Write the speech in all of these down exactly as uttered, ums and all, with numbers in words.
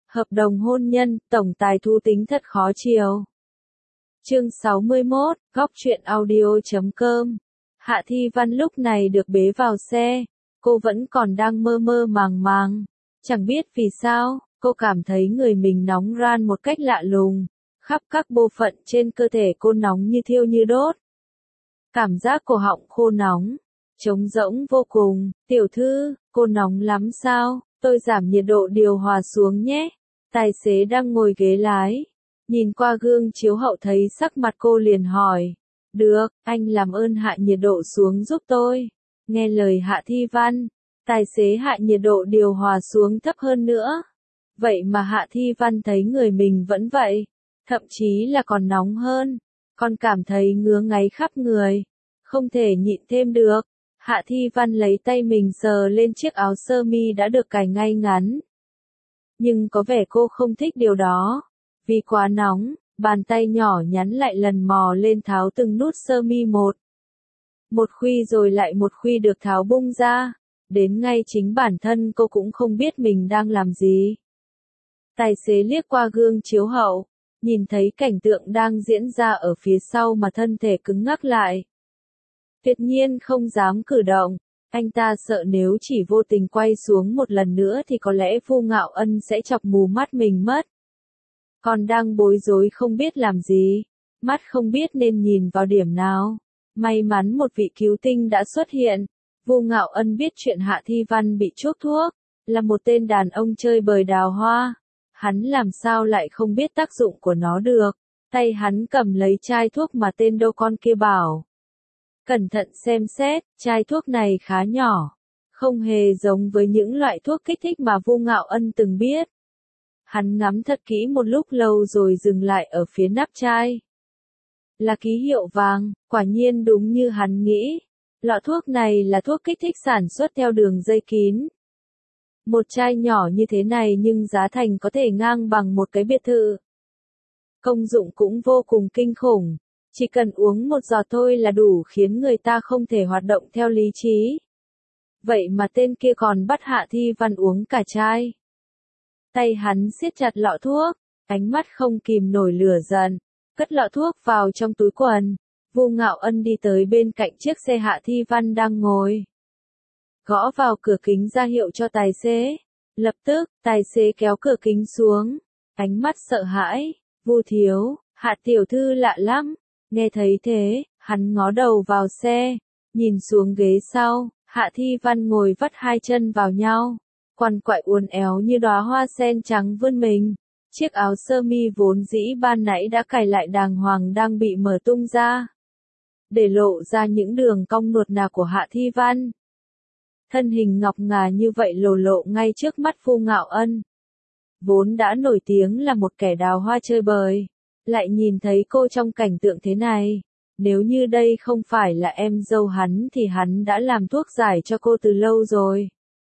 Hợp đồng hôn nhân, tổng tài thú tính thật khó chiều. Chương sáu mươi mốt, góc truyện audio chấm com. Hạ Thi Văn lúc này được bế vào xe, cô vẫn còn đang mơ mơ màng màng. Chẳng biết vì sao, cô cảm thấy người mình nóng ran một cách lạ lùng, khắp các bộ phận trên cơ thể cô nóng như thiêu như đốt. Cảm giác cổ họng khô nóng, trống rỗng vô cùng. Tiểu thư, cô nóng lắm sao? Tôi giảm nhiệt độ điều hòa xuống nhé. Tài xế đang ngồi ghế lái, nhìn qua gương chiếu hậu thấy sắc mặt cô liền hỏi. Được, anh làm ơn hạ nhiệt độ xuống giúp tôi. Nghe lời Hạ Thi Văn, tài xế hạ nhiệt độ điều hòa xuống thấp hơn nữa. Vậy mà Hạ Thi Văn thấy người mình vẫn vậy, thậm chí là còn nóng hơn, còn cảm thấy ngứa ngáy khắp người, không thể nhịn thêm được. Hạ Thi Văn lấy tay mình sờ lên chiếc áo sơ mi đã được cài ngay ngắn. Nhưng có vẻ cô không thích điều đó, vì quá nóng, bàn tay nhỏ nhắn lại lần mò lên tháo từng nút sơ mi một. Một khuy rồi lại một khuy được tháo bung ra, đến ngay chính bản thân cô cũng không biết mình đang làm gì. Tài xế liếc qua gương chiếu hậu, nhìn thấy cảnh tượng đang diễn ra ở phía sau mà thân thể cứng ngắc lại. Tuyệt nhiên không dám cử động, anh ta sợ nếu chỉ vô tình quay xuống một lần nữa thì có lẽ Vu Ngạo Ân sẽ chọc mù mắt mình mất. Còn đang bối rối không biết làm gì, mắt không biết nên nhìn vào điểm nào. May mắn một vị cứu tinh đã xuất hiện. Vu Ngạo Ân biết chuyện Hạ Thi Văn bị chuốc thuốc, là một tên đàn ông chơi bời đào hoa. Hắn làm sao lại không biết tác dụng của nó được. Tay hắn cầm lấy chai thuốc mà tên đô con kia bảo. Cẩn thận xem xét, chai thuốc này khá nhỏ, không hề giống với những loại thuốc kích thích mà Vu Ngạo Ân từng biết. Hắn ngắm thật kỹ một lúc lâu rồi dừng lại ở phía nắp chai. Là ký hiệu vàng, quả nhiên đúng như hắn nghĩ. Lọ thuốc này là thuốc kích thích sản xuất theo đường dây kín. Một chai nhỏ như thế này nhưng giá thành có thể ngang bằng một cái biệt thự. Công dụng cũng vô cùng kinh khủng. Chỉ cần uống một giọt thôi là đủ khiến người ta không thể hoạt động theo lý trí. Vậy mà tên kia còn bắt Hạ Thi Văn uống cả chai. Tay hắn siết chặt lọ thuốc, ánh mắt không kìm nổi lửa giận, cất lọ thuốc vào trong túi quần. Vu Ngạo Ân đi tới bên cạnh chiếc xe Hạ Thi Văn đang ngồi. Gõ vào cửa kính ra hiệu cho tài xế. Lập tức, tài xế kéo cửa kính xuống, ánh mắt sợ hãi. Vu thiếu, Hạ tiểu thư lạ lắm. Nghe thấy thế, hắn ngó đầu vào xe, nhìn xuống ghế sau, Hạ Thi Văn ngồi vắt hai chân vào nhau, quằn quại uốn éo như đóa hoa sen trắng vươn mình. Chiếc áo sơ mi vốn dĩ ban nãy đã cài lại đàng hoàng đang bị mở tung ra, để lộ ra những đường cong nuột nà của Hạ Thi Văn. Thân hình ngọc ngà như vậy lồ lộ ngay trước mắt Vu Ngạo Ân. Vốn đã nổi tiếng là một kẻ đào hoa chơi bời, lại nhìn thấy cô trong cảnh tượng thế này. Nếu như đây không phải là em dâu hắn thì hắn đã làm thuốc giải cho cô từ lâu rồi.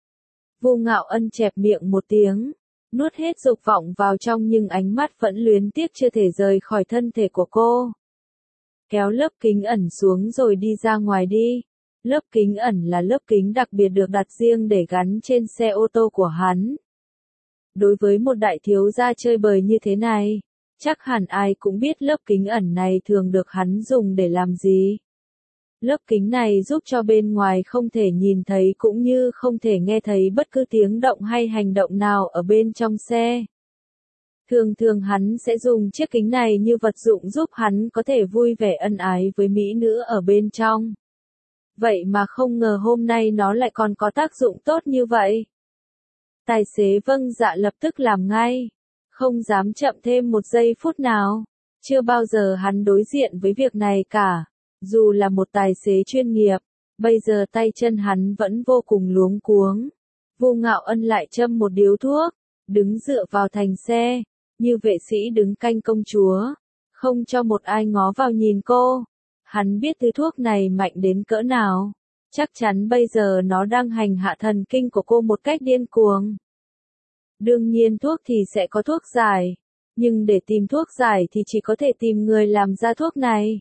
Vu Ngạo Ân chẹp miệng một tiếng, nuốt hết dục vọng vào trong nhưng ánh mắt vẫn luyến tiếc chưa thể rời khỏi thân thể của cô. Kéo lớp kính ẩn xuống rồi đi ra ngoài đi. Lớp kính ẩn là lớp kính đặc biệt được đặt riêng để gắn trên xe ô tô của hắn. Đối với một đại thiếu gia chơi bời như thế này, chắc hẳn ai cũng biết lớp kính ẩn này thường được hắn dùng để làm gì. Lớp kính này giúp cho bên ngoài không thể nhìn thấy cũng như không thể nghe thấy bất cứ tiếng động hay hành động nào ở bên trong xe. Thường thường hắn sẽ dùng chiếc kính này như vật dụng giúp hắn có thể vui vẻ ân ái với mỹ nữ ở bên trong. Vậy mà không ngờ hôm nay nó lại còn có tác dụng tốt như vậy. Tài xế vâng dạ lập tức làm ngay, không dám chậm thêm một giây phút nào. Chưa bao giờ hắn đối diện với việc này cả, dù là một tài xế chuyên nghiệp, bây giờ tay chân hắn vẫn vô cùng luống cuống. Vu Ngạo Ân lại châm một điếu thuốc, đứng dựa vào thành xe, như vệ sĩ đứng canh công chúa, không cho một ai ngó vào nhìn cô. Hắn biết thứ thuốc này mạnh đến cỡ nào, chắc chắn bây giờ nó đang hành hạ thần kinh của cô một cách điên cuồng. Đương nhiên thuốc thì sẽ có thuốc giải, nhưng để tìm thuốc giải thì chỉ có thể tìm người làm ra thuốc này.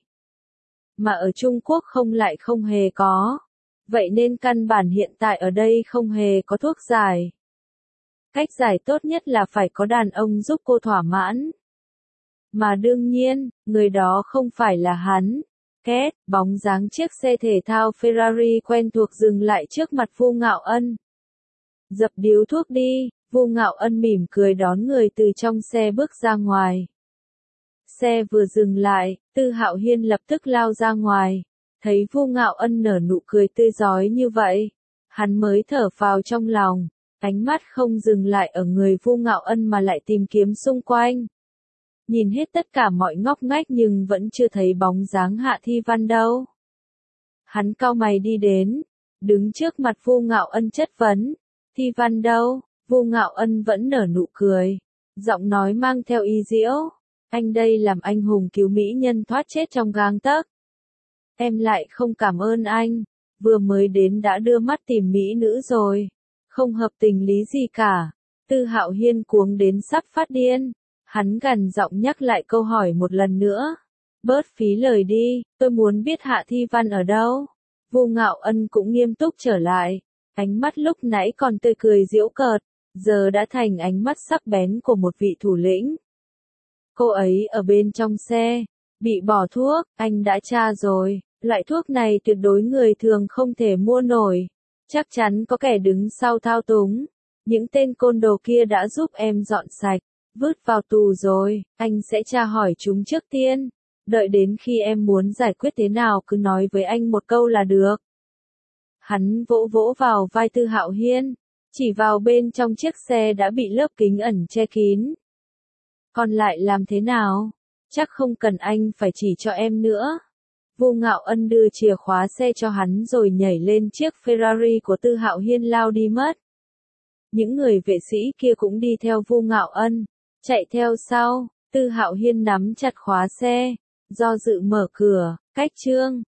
Mà ở Trung Quốc không lại không hề có. Vậy nên căn bản hiện tại ở đây không hề có thuốc giải. Cách giải tốt nhất là phải có đàn ông giúp cô thỏa mãn. Mà đương nhiên, người đó không phải là hắn. Két, bóng dáng chiếc xe thể thao Ferrari quen thuộc dừng lại trước mặt Vu Ngạo Ân. Dập điếu thuốc đi, Vu Ngạo Ân mỉm cười đón người từ trong xe bước ra ngoài. Xe vừa dừng lại, Tư Hạo Hiên lập tức lao ra ngoài. Thấy Vu Ngạo Ân nở nụ cười tươi rói như vậy, hắn mới thở phào trong lòng, ánh mắt không dừng lại ở người Vu Ngạo Ân mà lại tìm kiếm xung quanh. Nhìn hết tất cả mọi ngóc ngách nhưng vẫn chưa thấy bóng dáng Hạ Thi Văn đâu. Hắn cau mày đi đến, đứng trước mặt Vu Ngạo Ân chất vấn, Thi Văn đâu? Vu Ngạo Ân vẫn nở nụ cười, giọng nói mang theo ý giễu, anh đây làm anh hùng cứu mỹ nhân thoát chết trong gang tấc. Em lại không cảm ơn anh, vừa mới đến đã đưa mắt tìm mỹ nữ rồi, không hợp tình lý gì cả. Tư Hạo Hiên cuống đến sắp phát điên, hắn gằn giọng nhắc lại câu hỏi một lần nữa. Bớt phí lời đi, tôi muốn biết Hạ Thi Văn ở đâu. Vu Ngạo Ân cũng nghiêm túc trở lại, ánh mắt lúc nãy còn tươi cười giễu cợt, giờ đã thành ánh mắt sắc bén của một vị thủ lĩnh. Cô ấy ở bên trong xe, bị bỏ thuốc, anh đã tra rồi, loại thuốc này tuyệt đối người thường không thể mua nổi, chắc chắn có kẻ đứng sau thao túng, những tên côn đồ kia đã giúp em dọn sạch, vứt vào tù rồi, anh sẽ tra hỏi chúng trước tiên, đợi đến khi em muốn giải quyết thế nào cứ nói với anh một câu là được. Hắn vỗ vỗ vào vai Tư Hạo Hiên, chỉ vào bên trong chiếc xe đã bị lớp kính ẩn che kín. Còn lại làm thế nào? Chắc không cần anh phải chỉ cho em nữa. Vu Ngạo Ân đưa chìa khóa xe cho hắn rồi nhảy lên chiếc Ferrari của Tư Hạo Hiên lao đi mất. Những người vệ sĩ kia cũng đi theo Vu Ngạo Ân, chạy theo sau. Tư Hạo Hiên nắm chặt khóa xe, do dự mở cửa, cách chương.